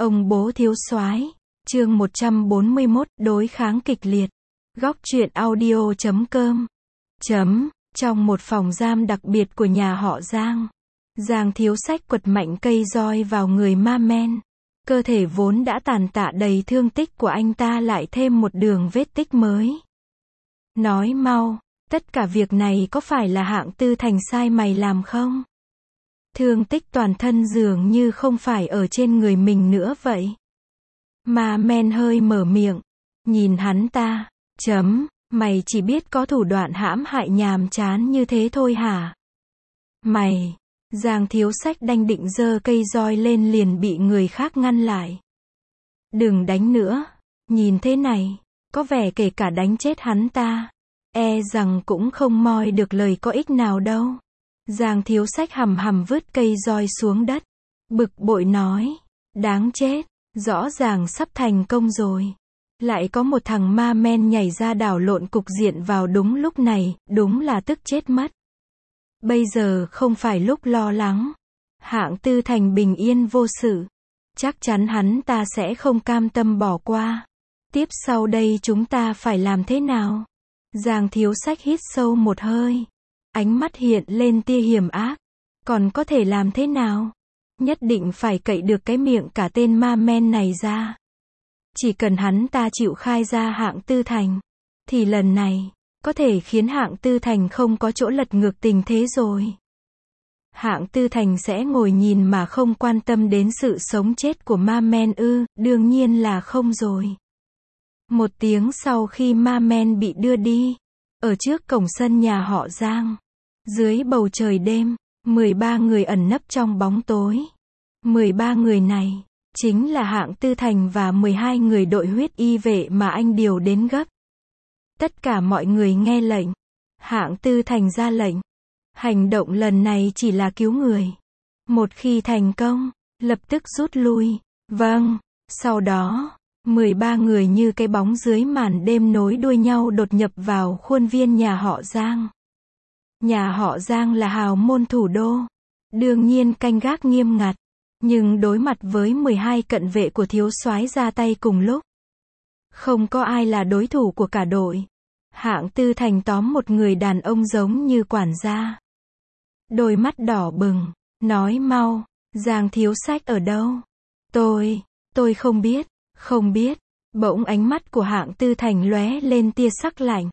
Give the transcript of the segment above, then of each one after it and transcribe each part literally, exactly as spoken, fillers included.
Ông bố thiếu soái, chương một trăm bốn mươi mốt, đối kháng kịch liệt. Góc truyện audio chấm com. Chấm, trong một phòng giam đặc biệt của nhà họ Giang. Giang thiếu sách quật mạnh cây roi vào người ma men. Cơ thể vốn đã tàn tạ đầy thương tích của anh ta lại thêm một đường vết tích mới. Nói mau, tất cả việc này có phải là Hạng Tư Thành sai mày làm không? Thương tích toàn thân dường như không phải ở trên người mình nữa vậy. Ma men hơi mở miệng, nhìn hắn ta, chấm, mày chỉ biết có thủ đoạn hãm hại nhàm chán như thế thôi hả? Mày, Giang thiếu sách đanh định giơ cây roi lên liền bị người khác ngăn lại. Đừng đánh nữa, nhìn thế này, có vẻ kể cả đánh chết hắn ta, e rằng cũng không moi được lời có ích nào đâu. Giang thiếu sách hầm hầm vứt cây roi xuống đất, bực bội nói, đáng chết, rõ ràng sắp thành công rồi. Lại có một thằng ma men nhảy ra đảo lộn cục diện vào đúng lúc này, đúng là tức chết mất. Bây giờ không phải lúc lo lắng. Hạng Tư Thành bình yên vô sự. Chắc chắn hắn ta sẽ không cam tâm bỏ qua. Tiếp sau đây chúng ta phải làm thế nào? Giang thiếu sách hít sâu một hơi. Ánh mắt hiện lên tia hiểm ác. Còn có thể làm thế nào? Nhất định phải cậy được cái miệng cả tên ma men này ra. Chỉ cần hắn ta chịu khai ra Hạng Tư Thành, thì lần này, có thể khiến Hạng Tư Thành không có chỗ lật ngược tình thế rồi. Hạng Tư Thành sẽ ngồi nhìn mà không quan tâm đến sự sống chết của ma men ư? Đương nhiên là không rồi. Một tiếng sau khi ma men bị đưa đi, ở trước cổng sân nhà họ Giang, dưới bầu trời đêm, mười ba người ẩn nấp trong bóng tối. mười ba người này, chính là Hạng Tư Thành và mười hai người đội huyết y vệ mà anh điều đến gấp. Tất cả mọi người nghe lệnh. Hạng Tư Thành ra lệnh. Hành động lần này chỉ là cứu người. Một khi thành công, lập tức rút lui. Vâng. Sau đó, mười ba người như cái bóng dưới màn đêm nối đuôi nhau đột nhập vào khuôn viên nhà họ Giang. Nhà họ Giang là hào môn thủ đô. Đương nhiên canh gác nghiêm ngặt. Nhưng đối mặt với mười hai cận vệ của thiếu soái ra tay cùng lúc, không có ai là đối thủ của cả đội. Hạng Tư Thành tóm một người đàn ông giống như quản gia. Đôi mắt đỏ bừng, nói mau, Giang thiếu sách ở đâu? Tôi, tôi không biết, không biết. Bỗng ánh mắt của Hạng Tư Thành lóe lên tia sắc lạnh.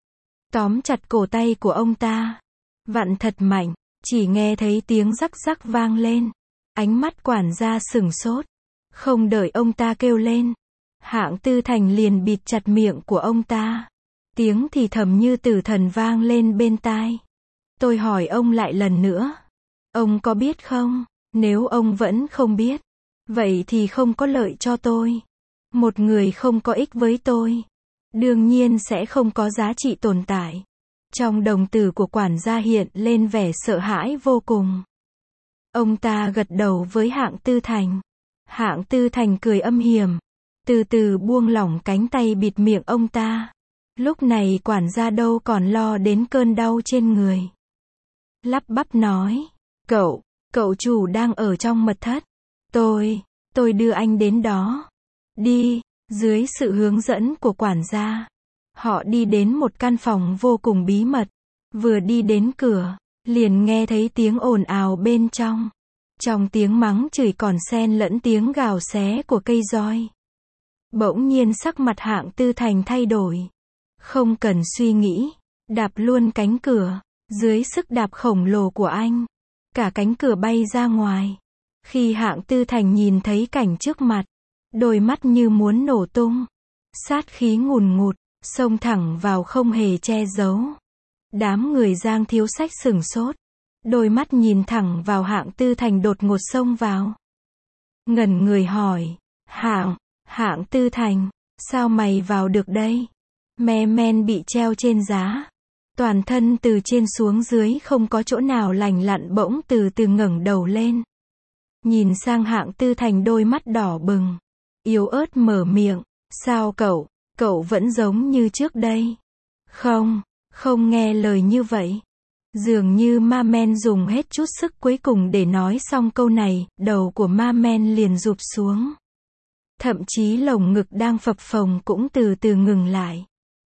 Tóm chặt cổ tay của ông ta. Vặn thật mạnh, chỉ nghe thấy tiếng rắc rắc vang lên. Ánh mắt quản gia sửng sốt. Không đợi ông ta kêu lên, Hạng Tư Thành liền bịt chặt miệng của ông ta. Tiếng thì thầm như tử thần vang lên bên tai. Tôi hỏi ông lại lần nữa. Ông có biết không? Nếu ông vẫn không biết, vậy thì không có lợi cho tôi. Một người không có ích với tôi, đương nhiên sẽ không có giá trị tồn tại. Trong đồng tử của quản gia hiện lên vẻ sợ hãi vô cùng. Ông ta gật đầu với Hạng Tư Thành. Hạng Tư Thành cười âm hiểm, từ từ buông lỏng cánh tay bịt miệng ông ta. Lúc này quản gia đâu còn lo đến cơn đau trên người. Lắp bắp nói, cậu, cậu chủ đang ở trong mật thất. Tôi, tôi đưa anh đến đó. Đi, dưới sự hướng dẫn của quản gia. Họ đi đến một căn phòng vô cùng bí mật. Vừa đi đến cửa, liền nghe thấy tiếng ồn ào bên trong. Trong tiếng mắng chửi còn xen lẫn tiếng gào xé của cây roi. Bỗng nhiên sắc mặt Hạng Tư Thành thay đổi. Không cần suy nghĩ, đạp luôn cánh cửa. Dưới sức đạp khổng lồ của anh, cả cánh cửa bay ra ngoài. Khi Hạng Tư Thành nhìn thấy cảnh trước mặt, đôi mắt như muốn nổ tung. Sát khí ngùn ngụt, xông thẳng vào không hề che giấu. Đám người Giang thiếu sách sửng sốt. Đôi mắt nhìn thẳng vào Hạng Tư Thành đột ngột xông vào. Ngẩn người hỏi, Hạng, Hạng Tư Thành, sao mày vào được đây? Me men bị treo trên giá. Toàn thân từ trên xuống dưới không có chỗ nào lành lặn bỗng từ từ ngẩng đầu lên. Nhìn sang Hạng Tư Thành đôi mắt đỏ bừng. Yếu ớt mở miệng, sao cậu, cậu vẫn giống như trước đây? Không, không nghe lời như vậy. Dường như ma men dùng hết chút sức cuối cùng để nói xong câu này, đầu của ma men liền rụp xuống. Thậm chí lồng ngực đang phập phồng cũng từ từ ngừng lại.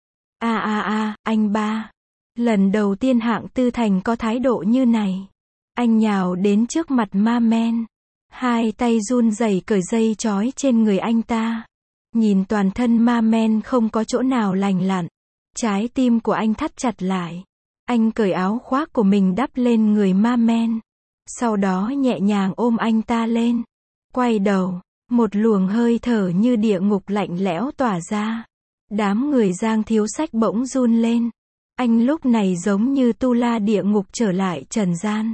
A a a, anh ba. Lần đầu tiên Hạng Tư Thành có thái độ như này. Anh nhào đến trước mặt ma men. Hai tay run rẩy cởi dây trói trên người anh ta. Nhìn toàn thân ma men không có chỗ nào lành lặn. Trái tim của anh thắt chặt lại. Anh cởi áo khoác của mình đắp lên người ma men. Sau đó nhẹ nhàng ôm anh ta lên. Quay đầu, một luồng hơi thở như địa ngục lạnh lẽo tỏa ra. Đám người Giang Thiếu Sách bỗng run lên. Anh lúc này giống như tu la địa ngục trở lại trần gian.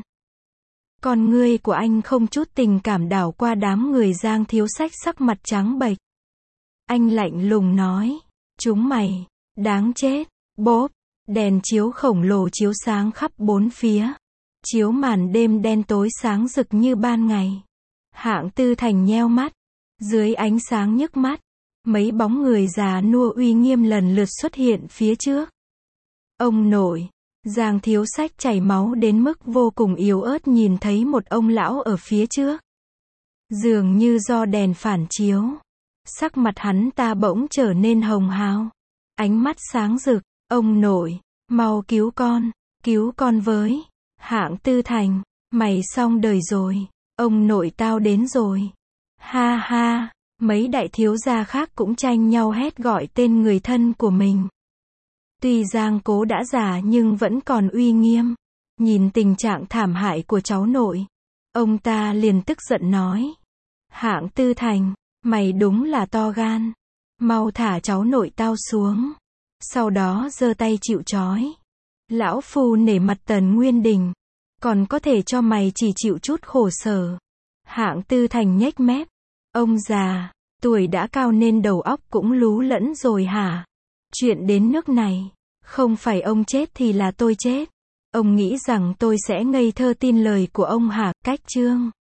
Con ngươi của anh không chút tình cảm đảo qua đám người Giang Thiếu Sách sắc mặt trắng bệch. Anh lạnh lùng nói, chúng mày, đáng chết. Bốp, đèn chiếu khổng lồ chiếu sáng khắp bốn phía. Chiếu màn đêm đen tối sáng rực như ban ngày. Hạng Tư Thành nheo mắt. Dưới ánh sáng nhức mắt, mấy bóng người già nua uy nghiêm lần lượt xuất hiện phía trước. Ông nội, Giang Thiếu Sách chảy máu đến mức vô cùng yếu ớt nhìn thấy một ông lão ở phía trước. Dường như do đèn phản chiếu, sắc mặt hắn ta bỗng trở nên hồng hào. Ánh mắt sáng rực, ông nội, mau cứu con, cứu con với. Hạng Tư Thành, mày xong đời rồi, ông nội tao đến rồi. Ha ha, mấy đại thiếu gia khác cũng tranh nhau hét gọi tên người thân của mình. Tuy Giang Cố đã già nhưng vẫn còn uy nghiêm. Nhìn tình trạng thảm hại của cháu nội, ông ta liền tức giận nói. Hạng Tư Thành, mày đúng là to gan. Mau thả cháu nội tao xuống. Sau đó giơ tay chịu trói. Lão phu nể mặt Tần Nguyên Đình. Còn có thể cho mày chỉ chịu chút khổ sở. Hạng Tư Thành nhếch mép. Ông già, tuổi đã cao nên đầu óc cũng lú lẫn rồi hả? Chuyện đến nước này, không phải ông chết thì là tôi chết. Ông nghĩ rằng tôi sẽ ngây thơ tin lời của ông hả? Cách chương